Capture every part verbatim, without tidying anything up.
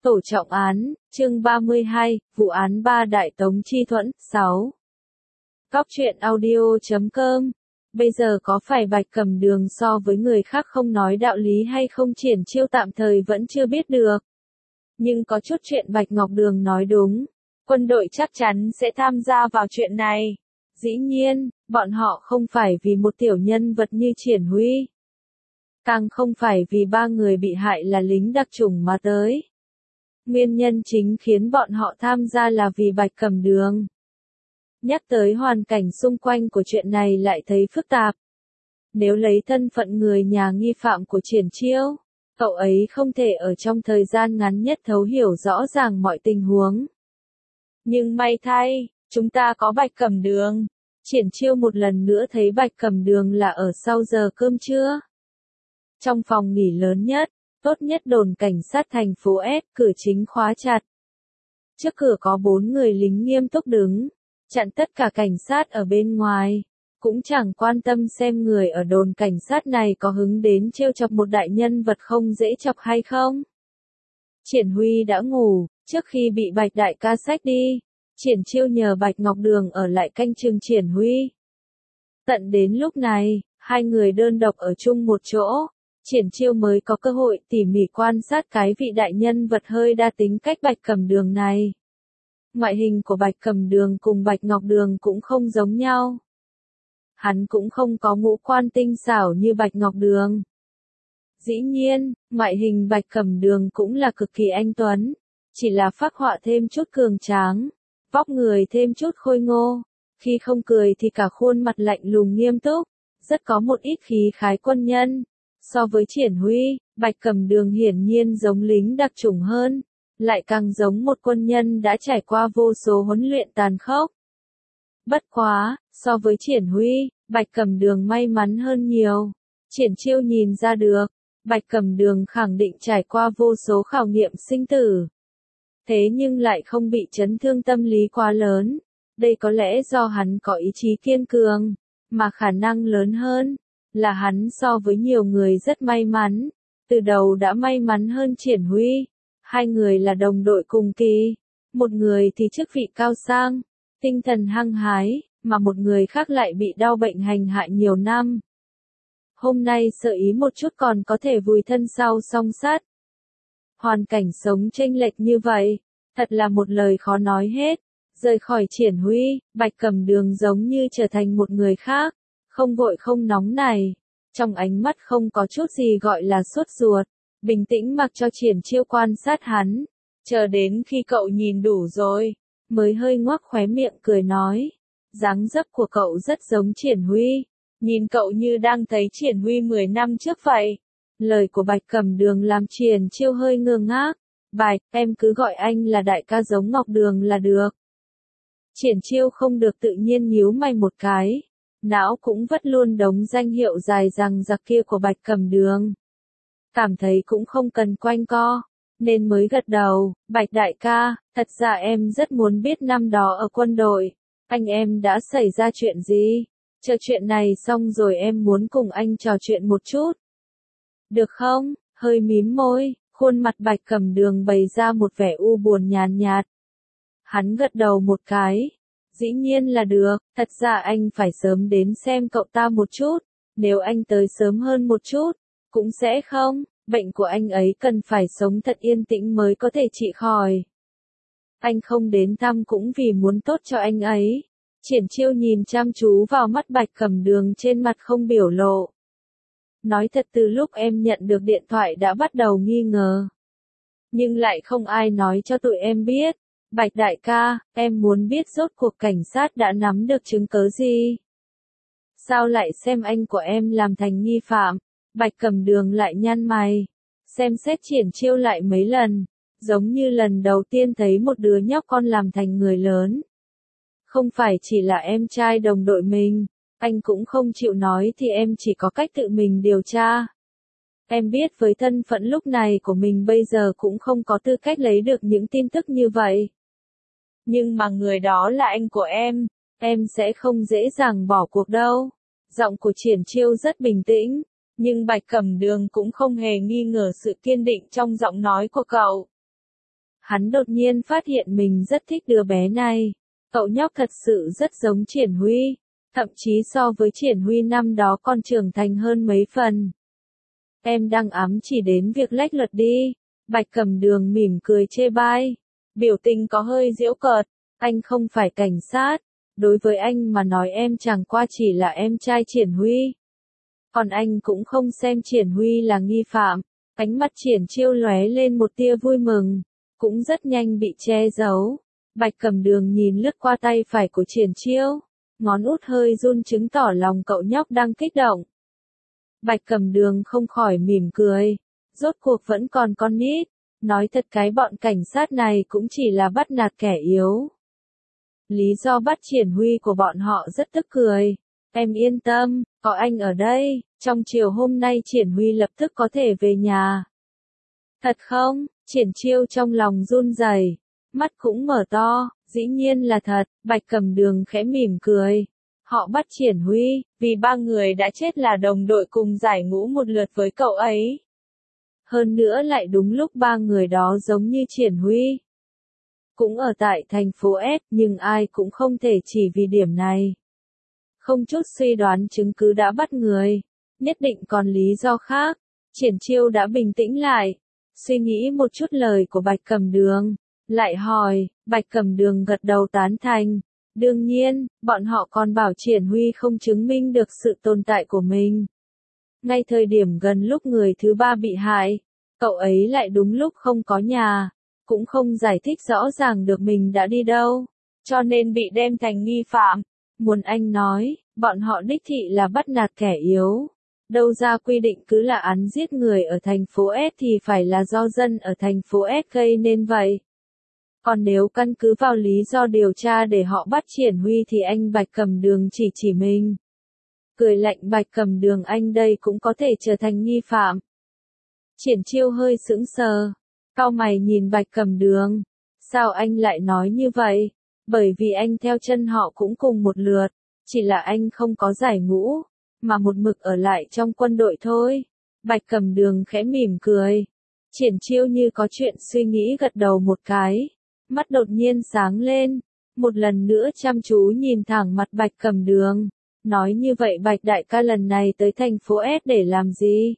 Tổ trọng án, chương ba mươi hai, vụ án ba Đại Tống Chi Thuẫn, sáu. Góc truyện audio chấm com. Bây giờ có phải Bạch Cẩm Đường so với người khác không nói đạo lý hay không Triển Chiêu tạm thời vẫn chưa biết được. Nhưng có chút chuyện Bạch Ngọc Đường nói đúng. Quân đội chắc chắn sẽ tham gia vào chuyện này. Dĩ nhiên, bọn họ không phải vì một tiểu nhân vật như Triển Huy. Càng không phải vì ba người bị hại là lính đặc chủng mà tới. Nguyên nhân chính khiến bọn họ tham gia là vì Bạch Cẩm Đường. Nhắc tới hoàn cảnh xung quanh của chuyện này lại thấy phức tạp. Nếu lấy thân phận người nhà nghi phạm của Triển Chiêu, cậu ấy không thể ở trong thời gian ngắn nhất thấu hiểu rõ ràng mọi tình huống. Nhưng may thay, chúng ta có Bạch Cẩm Đường. Triển Chiêu một lần nữa thấy Bạch Cẩm Đường là ở sau giờ cơm trưa. Trong phòng nghỉ lớn nhất, tốt nhất đồn cảnh sát thành phố S, cửa chính khóa chặt. Trước cửa có bốn người lính nghiêm túc đứng, chặn tất cả cảnh sát ở bên ngoài, cũng chẳng quan tâm xem người ở đồn cảnh sát này có hứng đến trêu chọc một đại nhân vật không dễ chọc hay không. Triển Huy đã ngủ, trước khi bị Bạch đại ca xách đi, Triển Chiêu nhờ Bạch Ngọc Đường ở lại canh chừng Triển Huy. Tận đến lúc này, hai người đơn độc ở chung một chỗ. Triển Chiêu mới có cơ hội tỉ mỉ quan sát cái vị đại nhân vật hơi đa tính cách Bạch Cẩm Đường này. Ngoại hình của Bạch Cẩm Đường cùng Bạch Ngọc Đường cũng không giống nhau. Hắn cũng không có ngũ quan tinh xảo như Bạch Ngọc Đường. Dĩ nhiên, ngoại hình Bạch Cẩm Đường cũng là cực kỳ anh tuấn, chỉ là phác họa thêm chút cường tráng, vóc người thêm chút khôi ngô, khi không cười thì cả khuôn mặt lạnh lùng nghiêm túc, rất có một ít khí khái quân nhân. So với Triển Huy, Bạch Cẩm Đường hiển nhiên giống lính đặc chủng hơn, lại càng giống một quân nhân đã trải qua vô số huấn luyện tàn khốc. Bất quá, so với Triển Huy, Bạch Cẩm Đường may mắn hơn nhiều. Triển Chiêu nhìn ra được, Bạch Cẩm Đường khẳng định trải qua vô số khảo nghiệm sinh tử. Thế nhưng lại không bị chấn thương tâm lý quá lớn. Đây có lẽ do hắn có ý chí kiên cường, mà khả năng lớn hơn là hắn so với nhiều người rất may mắn, từ đầu đã may mắn hơn Triển Huy. Hai người là đồng đội cùng kỳ, một người thì chức vị cao sang, tinh thần hăng hái, mà một người khác lại bị đau bệnh hành hạ nhiều năm. Hôm nay sợ ý một chút còn có thể vùi thân sau song sắt. Hoàn cảnh sống chênh lệch như vậy, thật là một lời khó nói hết. Rời khỏi Triển Huy, Bạch Cẩm Đường giống như trở thành một người khác. Không vội không nóng này, trong ánh mắt không có chút gì gọi là sốt ruột, bình tĩnh mặc cho Triển Chiêu quan sát hắn, chờ đến khi cậu nhìn đủ rồi, mới hơi ngoác khóe miệng cười nói, dáng dấp của cậu rất giống Triển Huy, nhìn cậu như đang thấy Triển Huy mười năm trước vậy. Lời của Bạch Cẩm Đường làm Triển Chiêu hơi ngơ ngác, Bạch, em cứ gọi anh là đại ca giống Ngọc Đường là được. Triển Chiêu không được tự nhiên nhíu mày một cái. Não cũng vất luôn đống danh hiệu dài dằng dặc kia của Bạch Cẩm Đường. Cảm thấy cũng không cần quanh co, nên mới gật đầu, Bạch đại ca, thật ra em rất muốn biết năm đó ở quân đội, anh em đã xảy ra chuyện gì, chờ chuyện này xong rồi em muốn cùng anh trò chuyện một chút. Được không? Hơi mím môi, khuôn mặt Bạch Cẩm Đường bày ra một vẻ u buồn nhàn nhạt. Hắn gật đầu một cái. Dĩ nhiên là được, thật ra anh phải sớm đến xem cậu ta một chút, nếu anh tới sớm hơn một chút, cũng sẽ không, bệnh của anh ấy cần phải sống thật yên tĩnh mới có thể trị khỏi. Anh không đến thăm cũng vì muốn tốt cho anh ấy. Triển Chiêu nhìn chăm chú vào mắt Bạch Cẩm Đường trên mặt không biểu lộ. Nói thật từ lúc em nhận được điện thoại đã bắt đầu nghi ngờ. Nhưng lại không ai nói cho tụi em biết. Bạch đại ca, em muốn biết rốt cuộc cảnh sát đã nắm được chứng cớ gì? Sao lại xem anh của em làm thành nghi phạm? Bạch Cẩm Đường lại nhăn mày, xem xét Triển Chiêu lại mấy lần, giống như lần đầu tiên thấy một đứa nhóc con làm thành người lớn. Không phải chỉ là em trai đồng đội mình, anh cũng không chịu nói thì em chỉ có cách tự mình điều tra. Em biết với thân phận lúc này của mình bây giờ cũng không có tư cách lấy được những tin tức như vậy. Nhưng mà người đó là anh của em, em sẽ không dễ dàng bỏ cuộc đâu. Giọng của Triển Chiêu rất bình tĩnh, nhưng Bạch Cẩm Đường cũng không hề nghi ngờ sự kiên định trong giọng nói của cậu. Hắn đột nhiên phát hiện mình rất thích đứa bé này. Cậu nhóc thật sự rất giống Triển Huy, thậm chí so với Triển Huy năm đó còn trưởng thành hơn mấy phần. Em đang ám chỉ đến việc lách luật đi. Bạch Cẩm Đường mỉm cười chê bai, biểu tình có hơi giễu cợt. Anh không phải cảnh sát, đối với anh mà nói em chẳng qua chỉ là em trai Triển Huy. Còn anh cũng không xem Triển Huy là nghi phạm. Ánh mắt Triển Chiêu lóe lên một tia vui mừng, cũng rất nhanh bị che giấu. Bạch Cẩm Đường nhìn lướt qua tay phải của Triển Chiêu, ngón út hơi run chứng tỏ lòng cậu nhóc đang kích động. Bạch Cẩm Đường không khỏi mỉm cười, rốt cuộc vẫn còn con nít, nói thật cái bọn cảnh sát này cũng chỉ là bắt nạt kẻ yếu. Lý do bắt Triển Huy của bọn họ rất tức cười. Em yên tâm, có anh ở đây, trong chiều hôm nay Triển Huy lập tức có thể về nhà. Thật không? Triển Chiêu trong lòng run rẩy, mắt cũng mở to, dĩ nhiên là thật. Bạch Cẩm Đường khẽ mỉm cười. Họ bắt Triển Huy, vì ba người đã chết là đồng đội cùng giải ngũ một lượt với cậu ấy. Hơn nữa lại đúng lúc ba người đó giống như Triển Huy. Cũng ở tại thành phố S, nhưng ai cũng không thể chỉ vì điểm này. Không chút suy đoán chứng cứ đã bắt người, nhất định còn lý do khác. Triển Chiêu đã bình tĩnh lại, suy nghĩ một chút lời của Bạch Cẩm Đường, lại hỏi. Bạch Cẩm Đường gật đầu tán thành. Đương nhiên, bọn họ còn bảo Triển Huy không chứng minh được sự tồn tại của mình. Ngay thời điểm gần lúc người thứ ba bị hại, cậu ấy lại đúng lúc không có nhà, cũng không giải thích rõ ràng được mình đã đi đâu, cho nên bị đem thành nghi phạm. Muốn anh nói, bọn họ đích thị là bắt nạt kẻ yếu. Đâu ra quy định cứ là án giết người ở thành phố S thì phải là do dân ở thành phố S gây nên vậy. Còn nếu căn cứ vào lý do điều tra để họ bắt Triển Huy thì anh Bạch Cẩm Đường chỉ chỉ mình. Cười lạnh. Bạch Cẩm Đường, anh đây cũng có thể trở thành nghi phạm. Triển Chiêu hơi sững sờ, cau mày nhìn Bạch Cẩm Đường. Sao anh lại nói như vậy? Bởi vì anh theo chân họ cũng cùng một lượt, chỉ là anh không có giải ngũ, mà một mực ở lại trong quân đội thôi. Bạch Cẩm Đường khẽ mỉm cười. Triển Chiêu như có chuyện suy nghĩ gật đầu một cái, mắt đột nhiên sáng lên, một lần nữa chăm chú nhìn thẳng mặt Bạch Cẩm Đường. Nói như vậy Bạch đại ca lần này tới thành phố S để làm gì?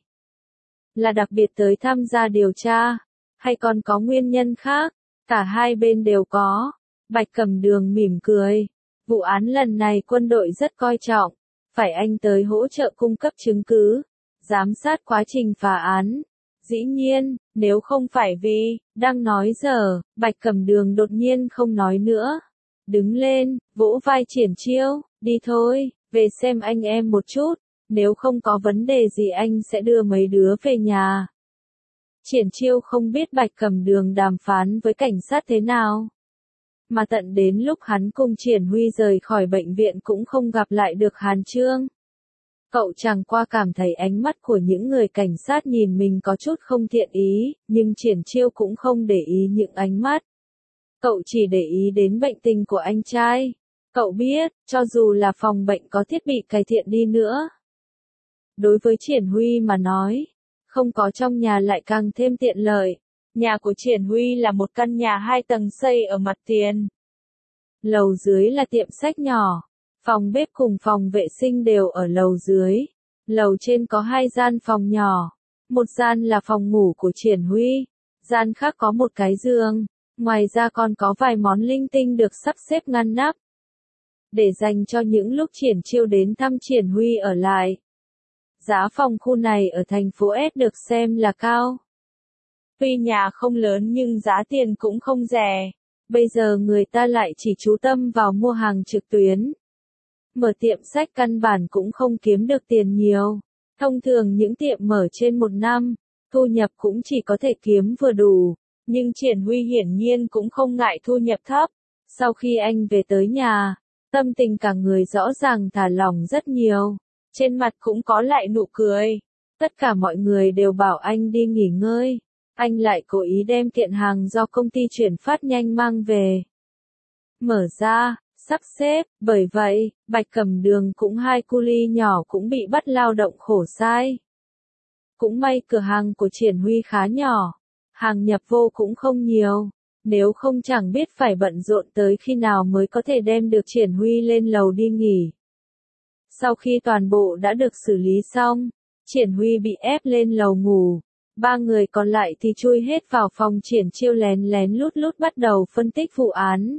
Là đặc biệt tới tham gia điều tra, hay còn có nguyên nhân khác? Cả hai bên đều có. Bạch Cẩm Đường mỉm cười. Vụ án lần này quân đội rất coi trọng, phải anh tới hỗ trợ cung cấp chứng cứ, giám sát quá trình phá án. Dĩ nhiên, nếu không phải vì, đang nói giờ, Bạch Cẩm Đường đột nhiên không nói nữa. Đứng lên, vỗ vai Triển Chiêu, đi thôi, về xem anh em một chút, nếu không có vấn đề gì anh sẽ đưa mấy đứa về nhà. Triển Chiêu không biết Bạch Cẩm Đường đàm phán với cảnh sát thế nào, mà tận đến lúc hắn cùng Triển Huy rời khỏi bệnh viện cũng không gặp lại được Hàn Trương. Cậu chẳng qua cảm thấy ánh mắt của những người cảnh sát nhìn mình có chút không thiện ý, nhưng Triển Chiêu cũng không để ý những ánh mắt. Cậu chỉ để ý đến bệnh tình của anh trai. Cậu biết, cho dù là phòng bệnh có thiết bị cải thiện đi nữa, đối với Triển Huy mà nói, không có trong nhà lại càng thêm tiện lợi. Nhà của Triển Huy là một căn nhà hai tầng xây ở mặt tiền. Lầu dưới là tiệm sách nhỏ, phòng bếp cùng phòng vệ sinh đều ở lầu dưới. Lầu trên có hai gian phòng nhỏ, một gian là phòng ngủ của Triển Huy, gian khác có một cái giường, ngoài ra còn có vài món linh tinh được sắp xếp ngăn nắp, để dành cho những lúc Triển Chiêu đến thăm Triển Huy ở lại. Giá phòng khu này ở thành phố S được xem là cao. Tuy nhà không lớn nhưng giá tiền cũng không rẻ. Bây giờ người ta lại chỉ chú tâm vào mua hàng trực tuyến. Mở tiệm sách căn bản cũng không kiếm được tiền nhiều. Thông thường những tiệm mở trên một năm, thu nhập cũng chỉ có thể kiếm vừa đủ. Nhưng Triển Huy hiển nhiên cũng không ngại thu nhập thấp. Sau khi anh về tới nhà, tâm tình cả người rõ ràng thả lỏng rất nhiều. Trên mặt cũng có lại nụ cười. Tất cả mọi người đều bảo anh đi nghỉ ngơi. Anh lại cố ý đem kiện hàng do công ty chuyển phát nhanh mang về. Mở ra, sắp xếp, bởi vậy, Bạch Cẩm Đường cũng hai cu ly nhỏ cũng bị bắt lao động khổ sai. Cũng may cửa hàng của Triển Huy khá nhỏ, hàng nhập vô cũng không nhiều, Nếu không chẳng biết phải bận rộn tới khi nào mới có thể đem được Triển Huy lên lầu đi nghỉ. Sau khi toàn bộ đã được xử lý xong, Triển Huy bị ép lên lầu ngủ. Ba người còn lại thì chui hết vào phòng Triển Chiêu lén lén lút lút bắt đầu phân tích vụ án.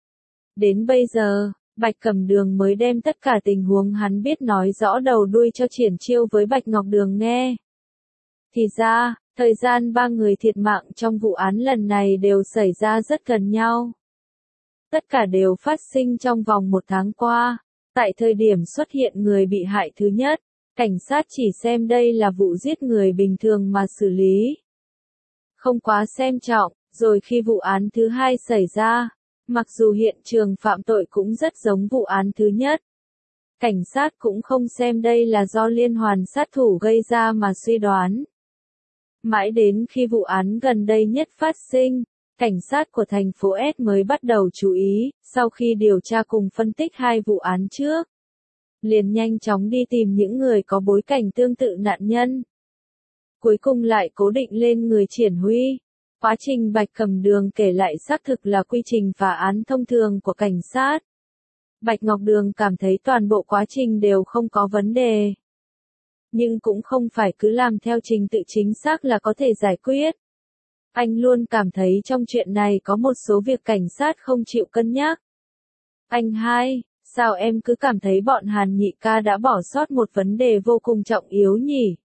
Đến bây giờ, Bạch Cẩm Đường mới đem tất cả tình huống hắn biết nói rõ đầu đuôi cho Triển Chiêu với Bạch Ngọc Đường nghe. Thì ra, thời gian ba người thiệt mạng trong vụ án lần này đều xảy ra rất gần nhau. Tất cả đều phát sinh trong vòng một tháng qua. Tại thời điểm xuất hiện người bị hại thứ nhất, cảnh sát chỉ xem đây là vụ giết người bình thường mà xử lý. Không quá xem trọng, rồi khi vụ án thứ hai xảy ra, mặc dù hiện trường phạm tội cũng rất giống vụ án thứ nhất, cảnh sát cũng không xem đây là do liên hoàn sát thủ gây ra mà suy đoán. Mãi đến khi vụ án gần đây nhất phát sinh, cảnh sát của thành phố S mới bắt đầu chú ý, sau khi điều tra cùng phân tích hai vụ án trước, liền nhanh chóng đi tìm những người có bối cảnh tương tự nạn nhân. Cuối cùng lại cố định lên người Triển Huy. Quá trình Bạch Cẩm Đường kể lại xác thực là quy trình phá án thông thường của cảnh sát. Bạch Ngọc Đường cảm thấy toàn bộ quá trình đều không có vấn đề. Nhưng cũng không phải cứ làm theo trình tự chính xác là có thể giải quyết. Anh luôn cảm thấy trong chuyện này có một số việc cảnh sát không chịu cân nhắc. Anh hai, sao em cứ cảm thấy bọn Hàn Nhị ca đã bỏ sót một vấn đề vô cùng trọng yếu nhỉ?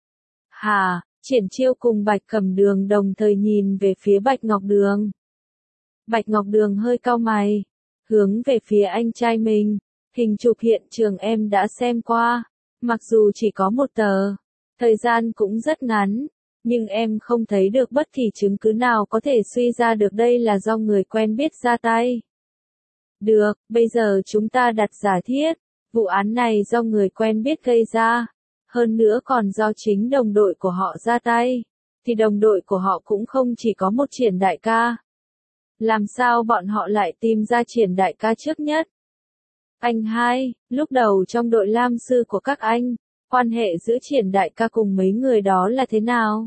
Hà, Triển Chiêu cùng Bạch Cẩm Đường đồng thời nhìn về phía Bạch Ngọc Đường. Bạch Ngọc Đường hơi cau mày, hướng về phía anh trai mình. Hình chụp hiện trường em đã xem qua, mặc dù chỉ có một tờ, thời gian cũng rất ngắn, nhưng em không thấy được bất kỳ chứng cứ nào có thể suy ra được đây là do người quen biết ra tay. Được, bây giờ chúng ta đặt giả thiết, vụ án này do người quen biết gây ra, hơn nữa còn do chính đồng đội của họ ra tay, thì đồng đội của họ cũng không chỉ có một Triển đại ca. Làm sao bọn họ lại tìm ra Triển đại ca trước nhất? Anh hai, lúc đầu trong đội lam sư của các anh, quan hệ giữa Triển đại ca cùng mấy người đó là thế nào?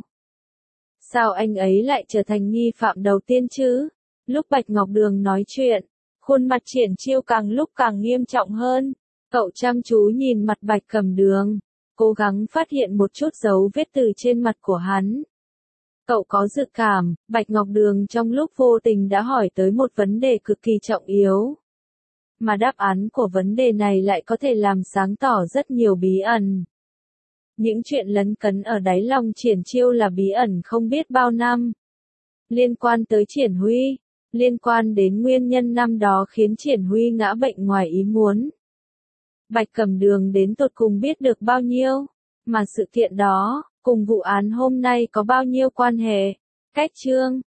Sao anh ấy lại trở thành nghi phạm đầu tiên chứ? Lúc Bạch Ngọc Đường nói chuyện, khuôn mặt Triển Chiêu càng lúc càng nghiêm trọng hơn. Cậu chăm chú nhìn mặt Bạch Cẩm Đường, cố gắng phát hiện một chút dấu vết từ trên mặt của hắn. Cậu có dự cảm, Bạch Ngọc Đường trong lúc vô tình đã hỏi tới một vấn đề cực kỳ trọng yếu. Mà đáp án của vấn đề này lại có thể làm sáng tỏ rất nhiều bí ẩn. Những chuyện lấn cấn ở đáy lòng Triển Chiêu là bí ẩn không biết bao năm. Liên quan tới Triển Huy, liên quan đến nguyên nhân năm đó khiến Triển Huy ngã bệnh ngoài ý muốn. Bạch Cẩm Đường đến tột cùng biết được bao nhiêu, mà sự kiện đó, cùng vụ án hôm nay có bao nhiêu quan hệ. Cách chương